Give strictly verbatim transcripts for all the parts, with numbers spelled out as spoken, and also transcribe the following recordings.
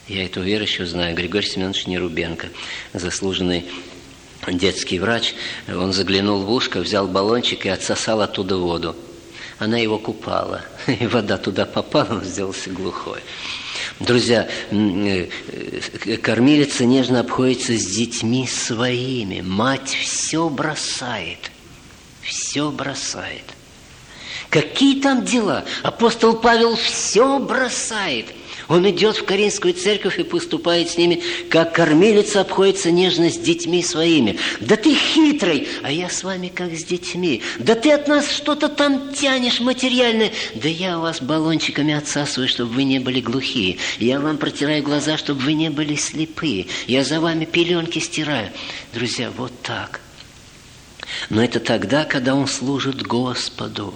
Я эту верующую знаю, Григорий Семенович Нерубенко, заслуженный детский врач. Он заглянул в ушко, взял баллончик и отсосал оттуда воду. Она его купала, и вода туда попала, он сделался глухой. Друзья, кормилица нежно обходится с детьми своими. Мать все бросает, все бросает. Какие там дела? Апостол Павел все бросает. Он идет в Коринфскую церковь и поступает с ними, как кормилица обходится нежно с детьми своими. Да ты хитрый, а я с вами как с детьми. Да ты от нас что-то там тянешь материальное. Да я у вас баллончиками отсасываю, чтобы вы не были глухие. Я вам протираю глаза, чтобы вы не были слепые. Я за вами пеленки стираю. Друзья, вот так. Но это тогда, когда он служит Господу,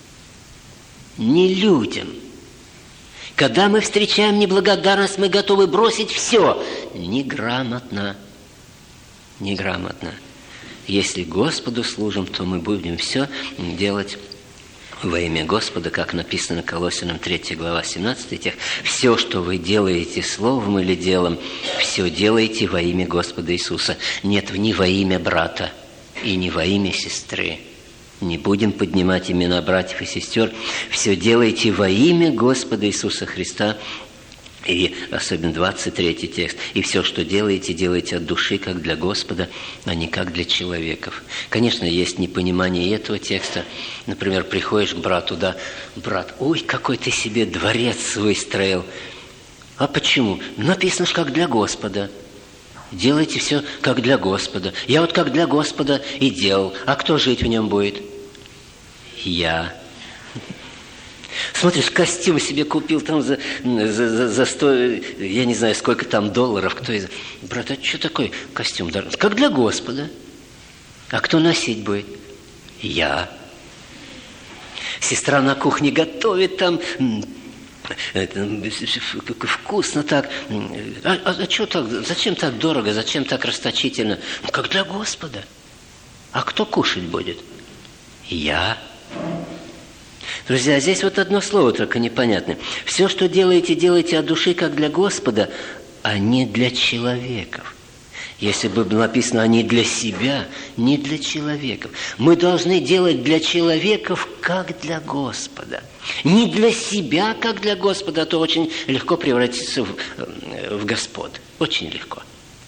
не людям. Когда мы встречаем неблагодарность, мы готовы бросить все. Неграмотно. Неграмотно. Если Господу служим, то мы будем все делать во имя Господа, как написано Колоссянам третья глава, семнадцатый стих. Все, что вы делаете словом или делом, все делаете во имя Господа Иисуса. Нет, не во имя брата и не во имя сестры. Не будем поднимать имена братьев и сестер. Все делайте во имя Господа Иисуса Христа. И особенно двадцать третий текст. И все, что делаете, делайте от души, как для Господа, а не как для человеков. Конечно, есть непонимание этого текста. Например, приходишь к брату, да, брат, ой, какой ты себе дворец выстроил. А почему? Написано же, как для Господа. Делайте все, как для Господа. Я вот как для Господа и делал. А кто жить в нем будет? Я. Смотришь, костюм себе купил там за, за, за, за сто, я не знаю, сколько там долларов. Кто из... Брат, а что такое костюм? Как для Господа. А кто носить будет? Я. Сестра на кухне готовит там... Это, вкусно так. А, а, а что так? Зачем так дорого? Зачем так расточительно? Ну, как для Господа. А кто кушать будет? Я. Друзья, здесь вот одно слово только непонятное. Все, что делаете, делайте от души, как для Господа, а не для человеков. Если бы было написано, а не для себя, не для человеков. Мы должны делать для человеков, как для Господа. Не для себя, как для Господа, а то очень легко превратиться в, в господ. Очень легко.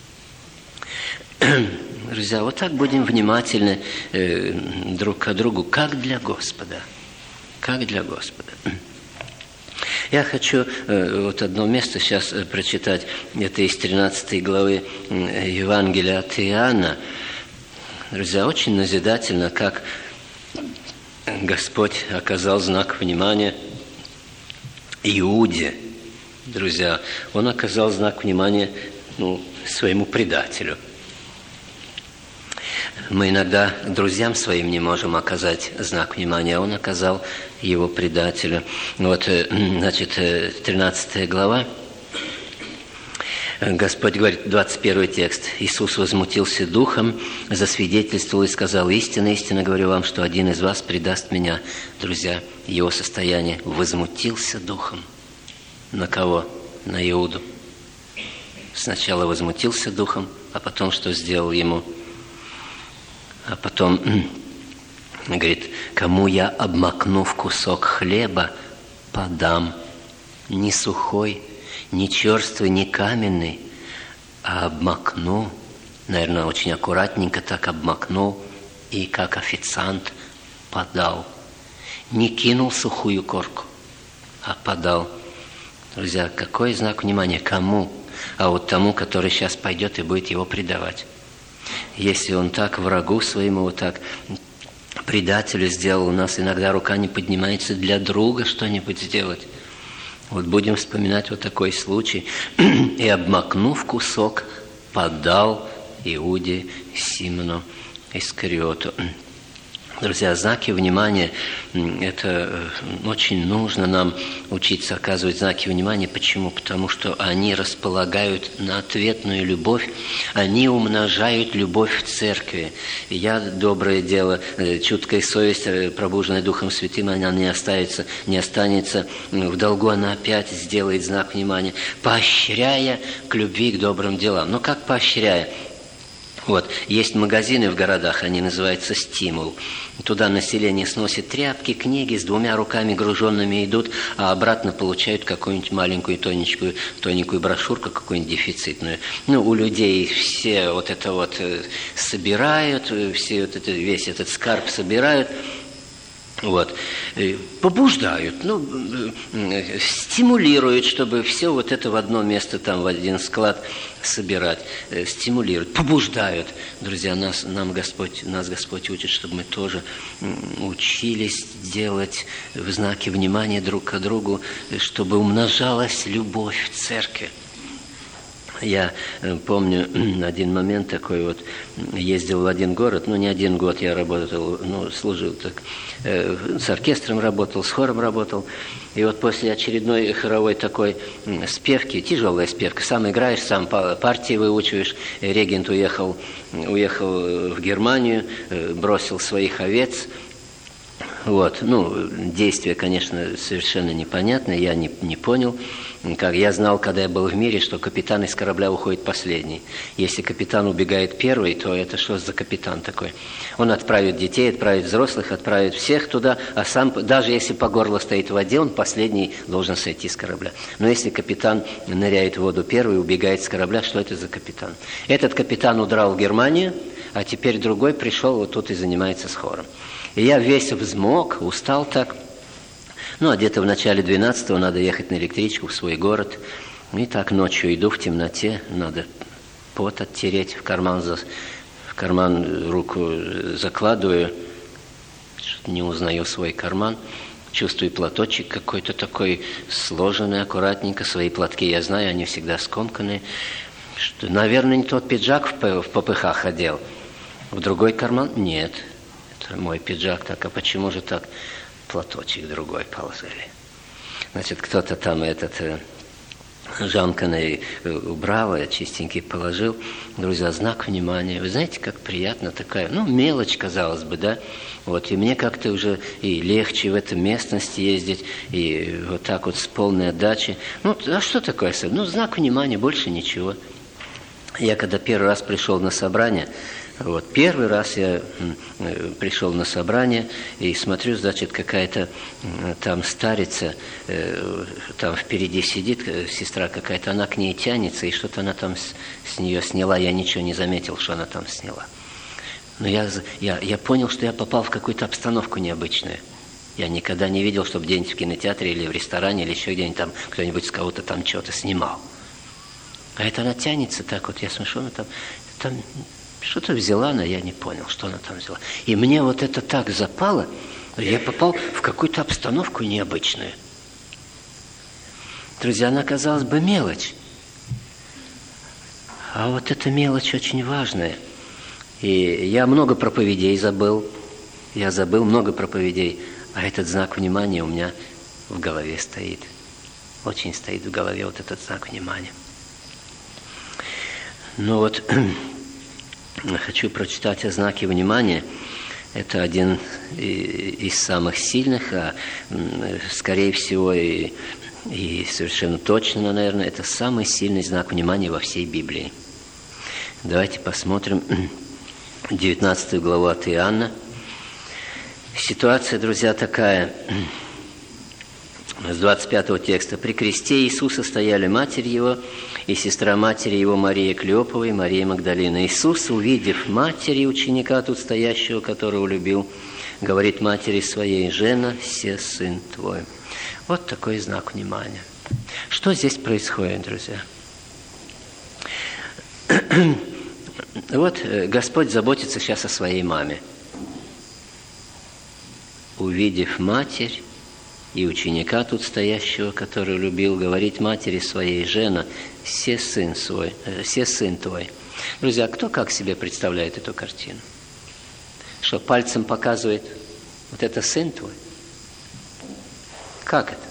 Друзья, вот так будем внимательны э, друг к другу, как для Господа. Как для Господа. Я хочу э, вот одно место сейчас э, прочитать. Это из тринадцатой главы э, Евангелия от Иоанна. Друзья, очень назидательно, как Господь оказал знак внимания Иуде. Друзья, Он оказал знак внимания ну, своему предателю. Мы иногда друзьям своим не можем оказать знак внимания, а Он оказал его предателю. Вот, значит, тринадцатая глава. Господь говорит, двадцать первый текст. Иисус возмутился духом, засвидетельствовал и сказал, истинно, истинно говорю вам, что один из вас предаст меня. Друзья, его состояние возмутился духом. На кого? На Иуду. Сначала возмутился духом, а потом что сделал ему? А потом говорит, кому я обмакну в кусок хлеба, подам, не сухой, не черствый, не каменный, а обмакну, наверное, очень аккуратненько так обмакнул и как официант подал. Не кинул сухую корку, а подал. Друзья, какой знак внимания? Кому? А вот тому, который сейчас пойдет и будет его предавать. Если он так врагу своему, вот так предателю сделал, у нас иногда рука не поднимается для друга что-нибудь сделать. Вот будем вспоминать вот такой случай. И, обмакнув кусок, подал Иуде Симону Искариоту. Друзья, знаки внимания – это очень нужно нам учиться оказывать знаки внимания. Почему? Потому что они располагают на ответную любовь, они умножают любовь в церкви. Я доброе дело, чуткая совесть, пробуженная Духом Святым, она не останется, не останется в долгу, она опять сделает знак внимания, поощряя к любви, к добрым делам. Но как поощряя? Вот, есть магазины в городах, они называются «Стимул». Туда население сносит тряпки, книги, с двумя руками груженными идут, а обратно получают какую-нибудь маленькую тоненькую, тоненькую брошюрку, какую-нибудь дефицитную. Ну, у людей все вот это вот собирают, все вот это, весь этот скарб собирают. Вот, побуждают, ну, стимулируют, чтобы все вот это в одно место, там, в один склад собирать, стимулируют, побуждают. Друзья, нас, нам Господь, нас Господь учит, чтобы мы тоже учились делать в знаки внимания друг к другу, чтобы умножалась любовь в церкви. Я помню один момент такой вот, ездил в один город, ну не один год я работал, ну служил так, э, с оркестром работал, с хором работал, и вот после очередной хоровой такой спевки, тяжелая спевка, сам играешь, сам партии выучиваешь, регент уехал, уехал в Германию, бросил своих овец. Вот, ну, действие, конечно, совершенно непонятное, я не, не понял. Как я знал, когда я был в мире, что капитан из корабля уходит последний. Если капитан убегает первый, то это что за капитан такой? Он отправит детей, отправит взрослых, отправит всех туда, а сам, даже если по горло стоит в воде, он последний должен сойти с корабля. Но если капитан ныряет в воду первый, убегает с корабля, что это за капитан? Этот капитан удрал в Германию, а теперь другой пришел вот тут и занимается с хором. И я весь взмок, устал так. Ну, а где-то в начале двенадцатого надо ехать на электричку в свой город. И так ночью иду в темноте, надо пот оттереть, в карман, за, в карман руку закладываю, не узнаю свой карман, чувствую платочек какой-то такой сложенный, аккуратненько. Свои платки я знаю, они всегда скомканные. Что, наверное, не тот пиджак в, в попыхах одел. В другой карман? Нет. Мой пиджак так, а почему же так? Платочек другой положили. Значит, кто-то там этот э, жамканый убрал, я чистенький положил. Друзья, знак внимания. Вы знаете, как приятно такая, ну, мелочь, казалось бы, да? Вот, и мне как-то уже и легче в этой местности ездить, и вот так вот с полной отдачей. Ну, а что такое? Ну, знак внимания, больше ничего. Я когда первый раз пришел на собрание, вот, первый раз я пришел на собрание и смотрю, значит, какая-то там старица, там впереди сидит сестра какая-то, она к ней тянется, и что-то она там с, с нее сняла, я ничего не заметил, что она там сняла. Но я, я, я понял, что я попал в какую-то обстановку необычную. Я никогда не видел, чтобы где-нибудь в кинотеатре или в ресторане, или еще где-нибудь там кто-нибудь с кого-то там что-то снимал. А это она тянется так вот, я смотрю, она там... там что-то взяла она, я не понял, что она там взяла. И мне вот это так запало, я попал в какую-то обстановку необычную. Друзья, она, казалось бы, мелочь. А вот эта мелочь очень важная. И я много проповедей забыл. Я забыл много проповедей. А этот знак внимания у меня в голове стоит. Очень стоит в голове вот этот знак внимания. Ну вот... Хочу прочитать о знаке внимания. Это один из самых сильных, а скорее всего и, и совершенно точно, наверное, это самый сильный знак внимания во всей Библии. Давайте посмотрим девятнадцатую главу от Иоанна. Ситуация, друзья, такая. С двадцать пятого текста. «При кресте Иисуса стояли матерь его и сестра матери его Мария Клеопова и Мария Магдалина. Иисус, увидев матери ученика тут стоящего, которого любил, говорит матери своей: жена, се сын твой». Вот такой знак внимания. Что здесь происходит, друзья? Вот Господь заботится сейчас о своей маме. Увидев матерь и ученика тут стоящего, который любил, говорить матери своей: жена, се сын свой, се сын твой. Друзья, кто как себе представляет эту картину? Что пальцем показывает, вот это сын твой? Как это?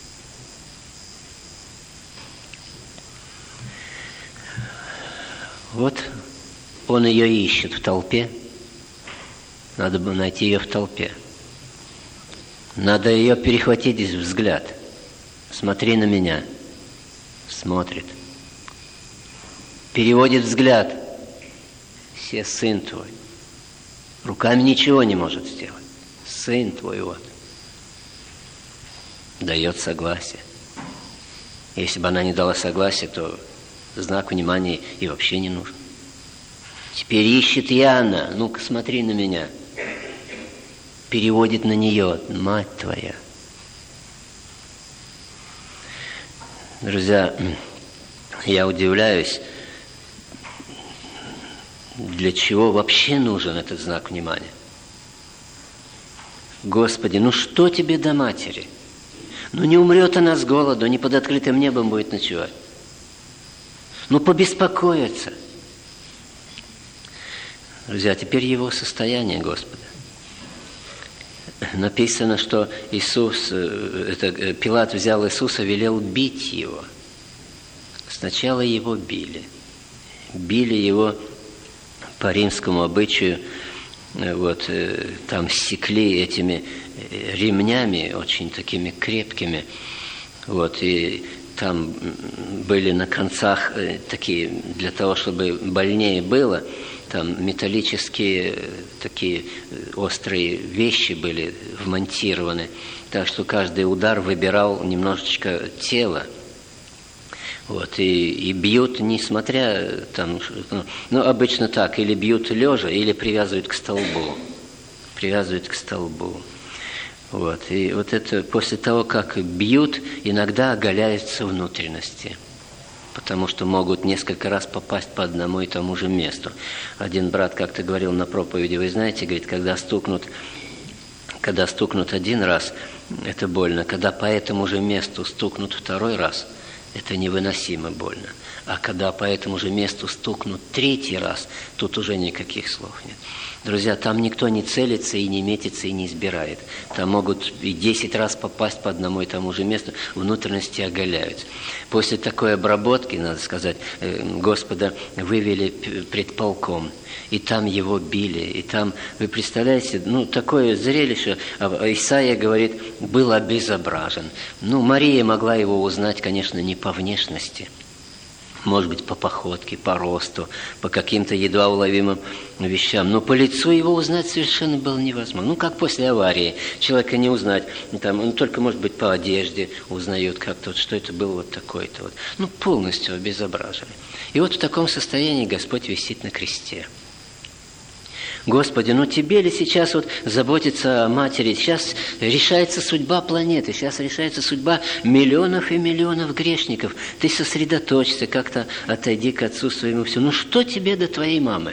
Вот он ее ищет в толпе. Надо бы найти ее в толпе. Надо ее перехватить взгляд. Смотри на меня. Смотрит. Переводит взгляд. Все, сын твой. Руками ничего не может сделать. Сын твой вот. Дает согласие. Если бы она не дала согласия, то знак внимания и вообще не нужен. Теперь ищет Иоанна. Ну-ка, смотри на меня. Переводит на нее. Мать твоя. Друзья, я удивляюсь, для чего вообще нужен этот знак внимания. Господи, ну что тебе до матери? Ну не умрет она с голоду, не под открытым небом будет ночевать. Ну побеспокоиться. Друзья, теперь его состояние, Господа. Написано, что Иисус, это, Пилат взял Иисуса, велел бить его. Сначала его били. Били его по римскому обычаю, вот, там секли этими ремнями, очень такими крепкими, вот, и там были на концах такие, для того, чтобы больнее было, там металлические такие острые вещи были вмонтированы, так что каждый удар выбирал немножечко тело. Вот, и, и бьют, несмотря там, ну, ну, обычно так, или бьют лежа, или привязывают к столбу. Привязывают к столбу. Вот, и вот это после того, как бьют, иногда оголяются внутренности, потому что могут несколько раз попасть по одному и тому же месту. Один брат как-то говорил на проповеди, вы знаете, говорит, когда стукнут, когда стукнут один раз, это больно, когда по этому же месту стукнут второй раз, это невыносимо больно. А когда по этому же месту стукнут третий раз, тут уже никаких слов нет. Друзья, там никто не целится и не метится и не избирает. Там могут и десять раз попасть по одному и тому же месту, внутренности оголяются. После такой обработки, надо сказать, Господа вывели пред полком. И там его били, и там, вы представляете, ну, такое зрелище, Исаия говорит, был обезображен. Ну, Мария могла его узнать, конечно, не по внешности, может быть, по походке, по росту, по каким-то едва уловимым вещам, но по лицу его узнать совершенно было невозможно. Ну, как после аварии, человека не узнать, там, ну, только, может быть, по одежде узнают как-то, вот, что это было вот такое-то. Вот. Ну, полностью обезображили. И вот в таком состоянии Господь висит на кресте. Господи, ну тебе ли сейчас вот заботиться о матери? Сейчас решается судьба планеты, сейчас решается судьба миллионов и миллионов грешников. Ты сосредоточься, как-то отойди к отцу своему все. Ну что тебе до твоей мамы?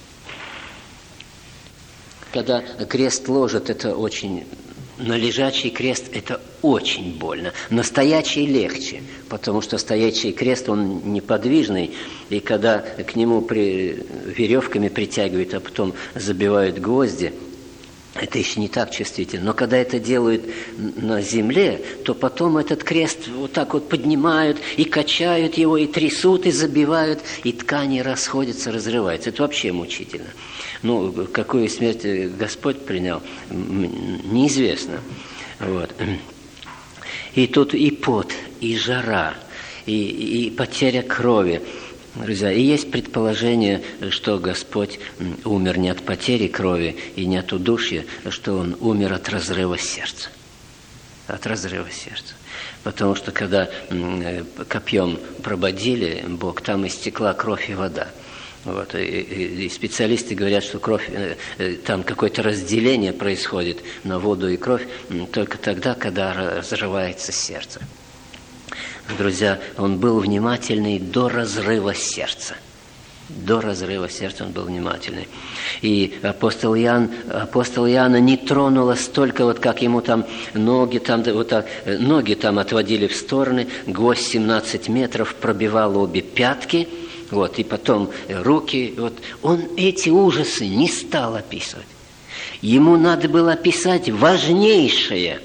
Когда крест ложат, это очень... На лежачий крест это очень больно. На стоячий легче, потому что стоячий крест, он неподвижный, и когда к нему при, веревками притягивают, а потом забивают гвозди, это еще не так чувствительно. Но когда это делают на земле, то потом этот крест вот так вот поднимают и качают его, и трясут, и забивают, и ткани расходятся, разрываются. Это вообще мучительно. Ну, какую смерть Господь принял, неизвестно. Вот. И тут и пот, и жара, и, и потеря крови. Друзья, и есть предположение, что Господь умер не от потери крови и не от удушья, что Он умер от разрыва сердца. От разрыва сердца. Потому что когда копьем прободили Бог, там истекла кровь и вода. Вот, и, и, и специалисты говорят, что кровь, э, там какое-то разделение происходит на воду и кровь только тогда, когда разрывается сердце. Друзья, он был внимательный до разрыва сердца. До разрыва сердца он был внимательный. И апостол Иоанн, апостол Иоанна не тронуло столько, вот как ему там ноги, там, вот так, ноги там отводили в стороны, гвоздь семнадцать метров пробивал обе пятки, вот, и потом руки. Вот. Он эти ужасы не стал описывать. Ему надо было описать важнейшее,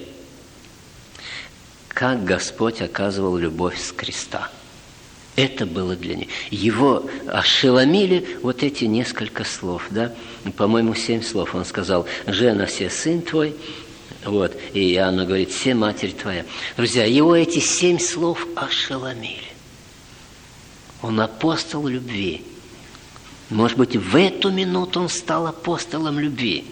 как Господь оказывал любовь с креста. Это было для него. Его ошеломили вот эти несколько слов, да? По-моему, семь слов. Он сказал: «Жена, се сын твой». Вот. И Иоанна говорит: «Се матерь твоя». Друзья, его эти семь слов ошеломили. Он апостол любви. Может быть, в эту минуту он стал апостолом любви.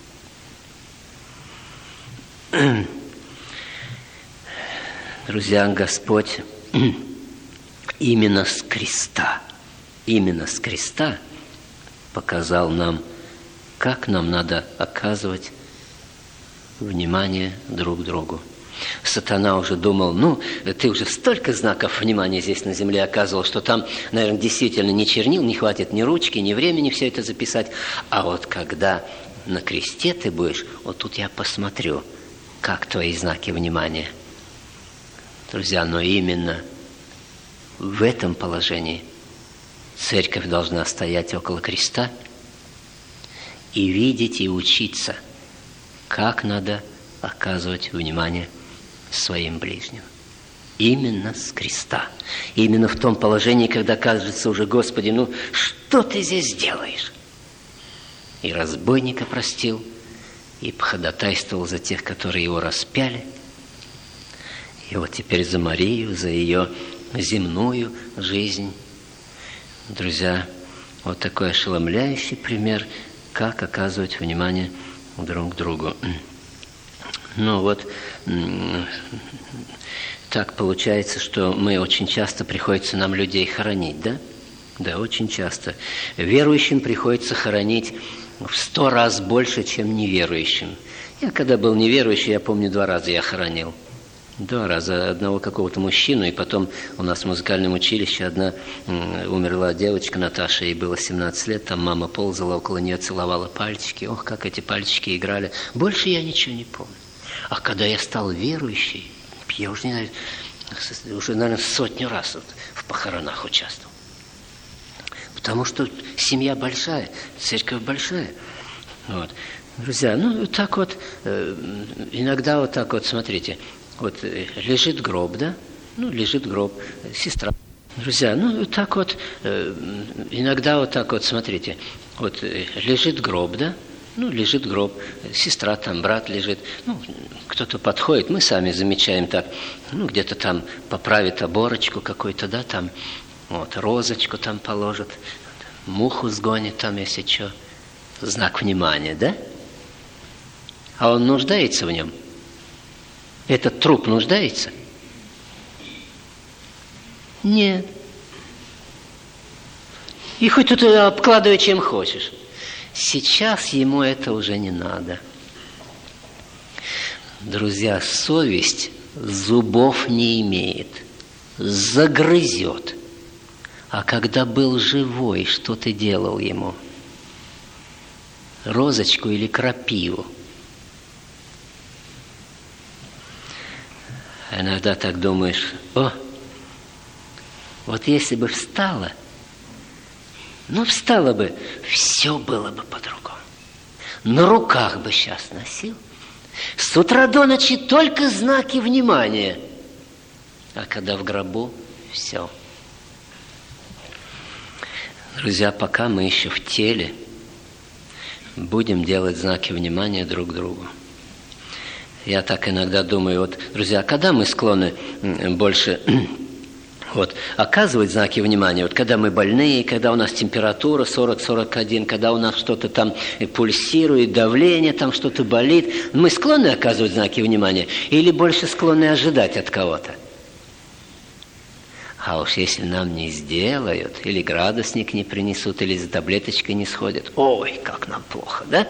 Друзья, Господь именно с креста, именно с креста показал нам, как нам надо оказывать внимание друг другу. Сатана уже думал: ну, ты уже столько знаков внимания здесь на земле оказывал, что там, наверное, действительно ни чернил не хватит, ни ручки, ни времени все это записать. А вот когда на кресте ты будешь, вот тут я посмотрю, как твои знаки внимания. Друзья, но именно в этом положении церковь должна стоять около креста и видеть и учиться, как надо оказывать внимание своим ближним. Именно с креста. Именно в том положении, когда кажется уже: Господи, ну что ты здесь делаешь? И разбойника простил, и походатайствовал за тех, которые его распяли. И вот теперь за Марию, за ее земную жизнь. Друзья, вот такой ошеломляющий пример, как оказывать внимание друг другу. Ну вот, так получается, что мы очень часто приходится нам людей хоронить, да? Да, очень часто. Верующим приходится хоронить в сто раз больше, чем неверующим. Я когда был неверующий, я помню, два раза я хоронил. Два раза. Одного какого-то мужчину, и потом у нас в музыкальном училище одна умерла девочка, Наташа, ей было семнадцать лет, там мама ползала около нее, целовала пальчики. Ох, как эти пальчики играли. Больше я ничего не помню. А когда я стал верующий, я уже, не знаю, уже, наверное, сотню раз вот в похоронах участвовал. Потому что семья большая, церковь большая. Вот. Друзья, ну так вот, иногда вот так вот, смотрите, вот лежит гроб, да? Ну, лежит гроб, сестра. Друзья, ну так вот, иногда вот так вот, смотрите, вот лежит гроб, да? Ну, лежит гроб, сестра там, брат лежит. Ну, кто-то подходит, мы сами замечаем так, ну, где-то там поправит оборочку какой-то, да, там, вот, розочку там положит, муху сгонит там, если что. Знак внимания, да? А он нуждается в нем? Этот труп нуждается? Нет. И хоть тут обкладывай чем хочешь. Сейчас ему это уже не надо. Друзья, совесть зубов не имеет, загрызет. А когда был живой, что ты делал ему? Розочку или крапиву? Иногда так думаешь: о, вот если бы встала, ну, встала бы, все было бы по-другому. На руках бы сейчас носил. С утра до ночи только знаки внимания. А когда в гробу, все. Друзья, пока мы еще в теле, будем делать знаки внимания друг другу. Я так иногда думаю, вот, друзья, когда мы склонны больше... Вот, оказывать знаки внимания, вот когда мы больные, когда у нас температура сорок сорок один, когда у нас что-то там пульсирует, давление, там что-то болит, мы склонны оказывать знаки внимания или больше склонны ожидать от кого-то? А уж если нам не сделают, или градусник не принесут, или за таблеточкой не сходят, ой, как нам плохо, да?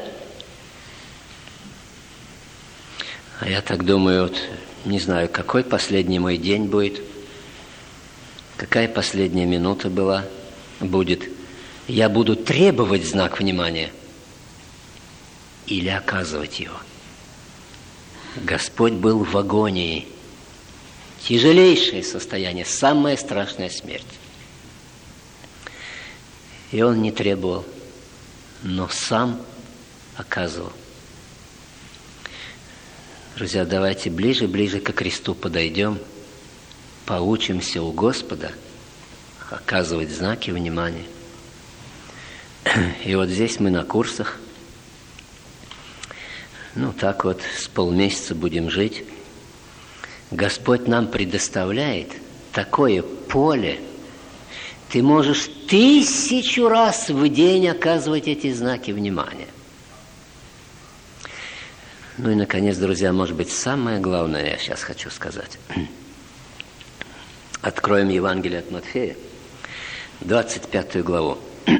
А я так думаю, вот, не знаю, какой последний мой день будет. Какая последняя минута была, будет? Я буду требовать знак внимания или оказывать его? Господь был в агонии. Тяжелейшее состояние, самая страшная смерть. И Он не требовал, но сам оказывал. Друзья, давайте ближе-ближе ко кресту подойдем, поучимся у Господа оказывать знаки внимания. И вот здесь мы на курсах. Ну, так вот, с полмесяца будем жить. Господь нам предоставляет такое поле. Ты можешь тысячу раз в день оказывать эти знаки внимания. Ну и, наконец, друзья, может быть, самое главное я сейчас хочу сказать. Откроем Евангелие от Матфея, двадцать пятую главу.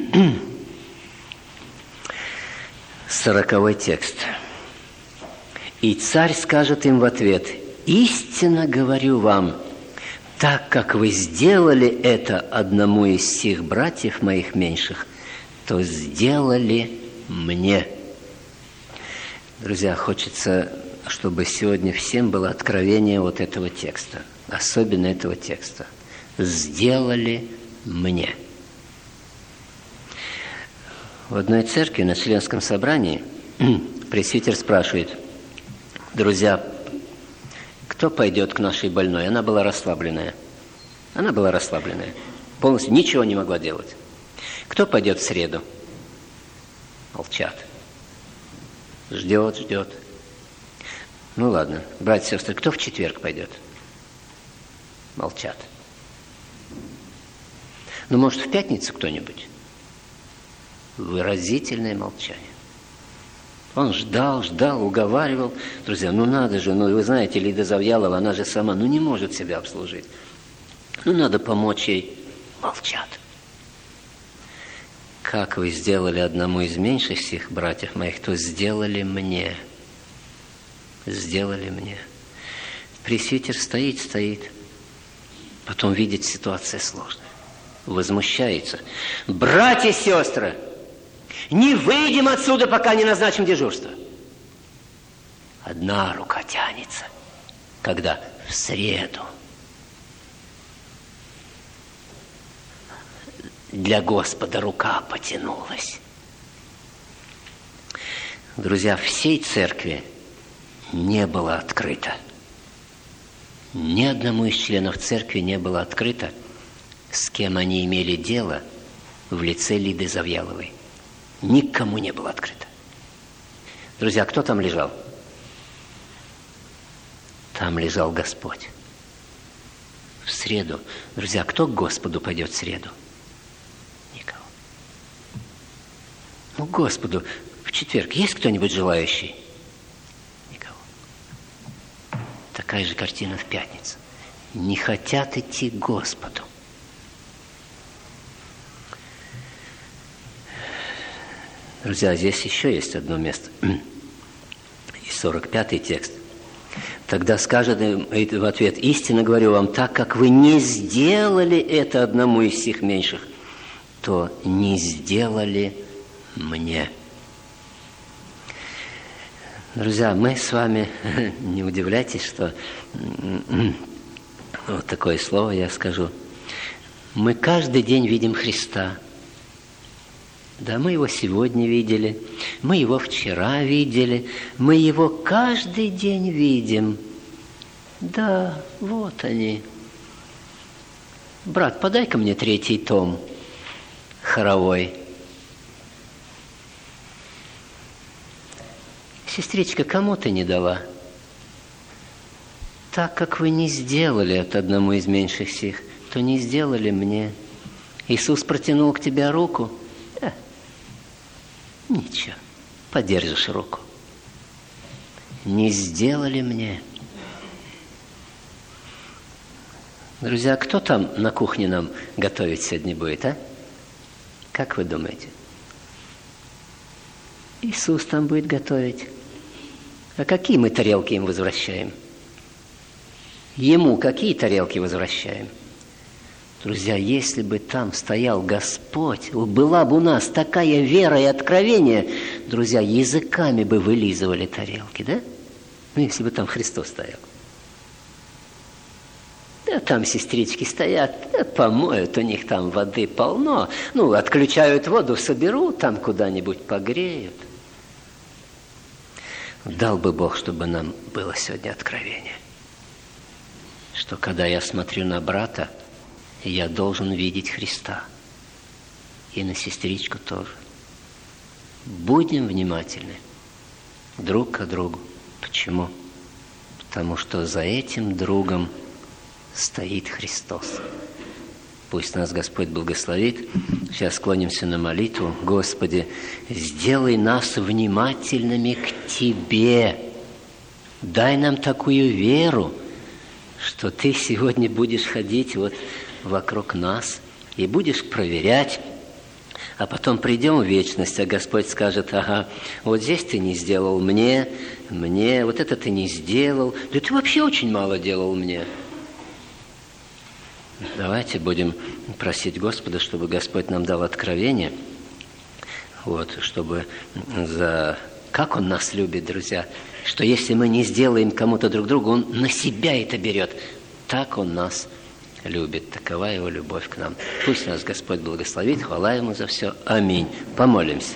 Сороковой текст. «И царь скажет им в ответ: истинно говорю вам, так как вы сделали это одному из сих братьев моих меньших, то сделали мне». Друзья, хочется, чтобы сегодня всем было откровение вот этого текста, особенно этого текста. «Сделали мне». В одной церкви на членском собрании пресвитер спрашивает: друзья, кто пойдет к нашей больной? Она была расслабленная. Она была расслабленная. Полностью ничего не могла делать. Кто пойдет в среду? Молчат. Ждет, ждет. Ну ладно, братья и сестры, кто в четверг пойдет? Молчат. Ну, может, в пятницу кто-нибудь? Выразительное молчание. Он ждал, ждал, уговаривал. Друзья, ну надо же, ну вы знаете, Лида Завьялова, она же сама, ну не может себя обслужить. Ну надо помочь ей. Молчат. Как вы сделали одному из меньших сих братьев моих, то сделали мне. Сделали мне. Пресвитер стоит, стоит. Потом видит, ситуация сложная. Возмущается. Братья и сестры, не выйдем отсюда, пока не назначим дежурство. Одна рука тянется. Когда? В среду. Для Господа рука потянулась. Друзья, всей церкви не было открыто. Ни одному из членов церкви не было открыто, с кем они имели дело в лице Лиды Завьяловой. Никому не было открыто. Друзья, кто там лежал? Там лежал Господь. В среду. Друзья, кто к Господу пойдет в среду? Никого. Ну, к Господу в четверг есть кто-нибудь желающий? Никого. Такая же картина в пятницу. Не хотят идти к Господу. Друзья, здесь еще есть одно место. И сорок пятый текст. Тогда скажет им в ответ: истинно говорю вам, так как вы не сделали это одному из сих меньших, то не сделали мне. Друзья, мы с вами, не удивляйтесь, что вот такое слово я скажу. Мы каждый день видим Христа. Да, мы его сегодня видели, мы его вчера видели, мы его каждый день видим. Да, вот они. Брат, подай-ка мне третий том хоровой. Сестричка, кому ты не дала? Так как вы не сделали это одному из меньших сих, то не сделали мне. Иисус протянул к тебе руку. Ничего, подержишь руку. Не сделали мне. Друзья, кто там на кухне нам готовить сегодня будет, а? Как вы думаете? Иисус там будет готовить. А какие мы тарелки им возвращаем? Ему какие тарелки возвращаем? Друзья, если бы там стоял Господь, была бы у нас такая вера и откровение, друзья, языками бы вылизывали тарелки, да? Ну, если бы там Христос стоял. Да там сестрички стоят, да, помоют, у них там воды полно. Ну, отключают воду, соберут, там куда-нибудь погреют. Дал бы Бог, чтобы нам было сегодня откровение, что когда я смотрю на брата, я должен видеть Христа. И на сестричку тоже. Будем внимательны друг к другу. Почему? Потому что за этим другом стоит Христос. Пусть нас Господь благословит. Сейчас склонимся на молитву. Господи, сделай нас внимательными к Тебе. Дай нам такую веру, что Ты сегодня будешь ходить вот вокруг нас и будешь проверять, а потом придем в вечность, а Господь скажет: ага, вот здесь ты не сделал мне, мне, вот это ты не сделал, да ты вообще очень мало делал мне. Давайте будем просить Господа, чтобы Господь нам дал откровение, вот, чтобы за... Как Он нас любит, друзья, что если мы не сделаем кому-то друг другу, Он на себя это берет. Так Он нас любит. Такова Его любовь к нам. Пусть нас Господь благословит. Хвала Ему за все. Аминь. Помолимся.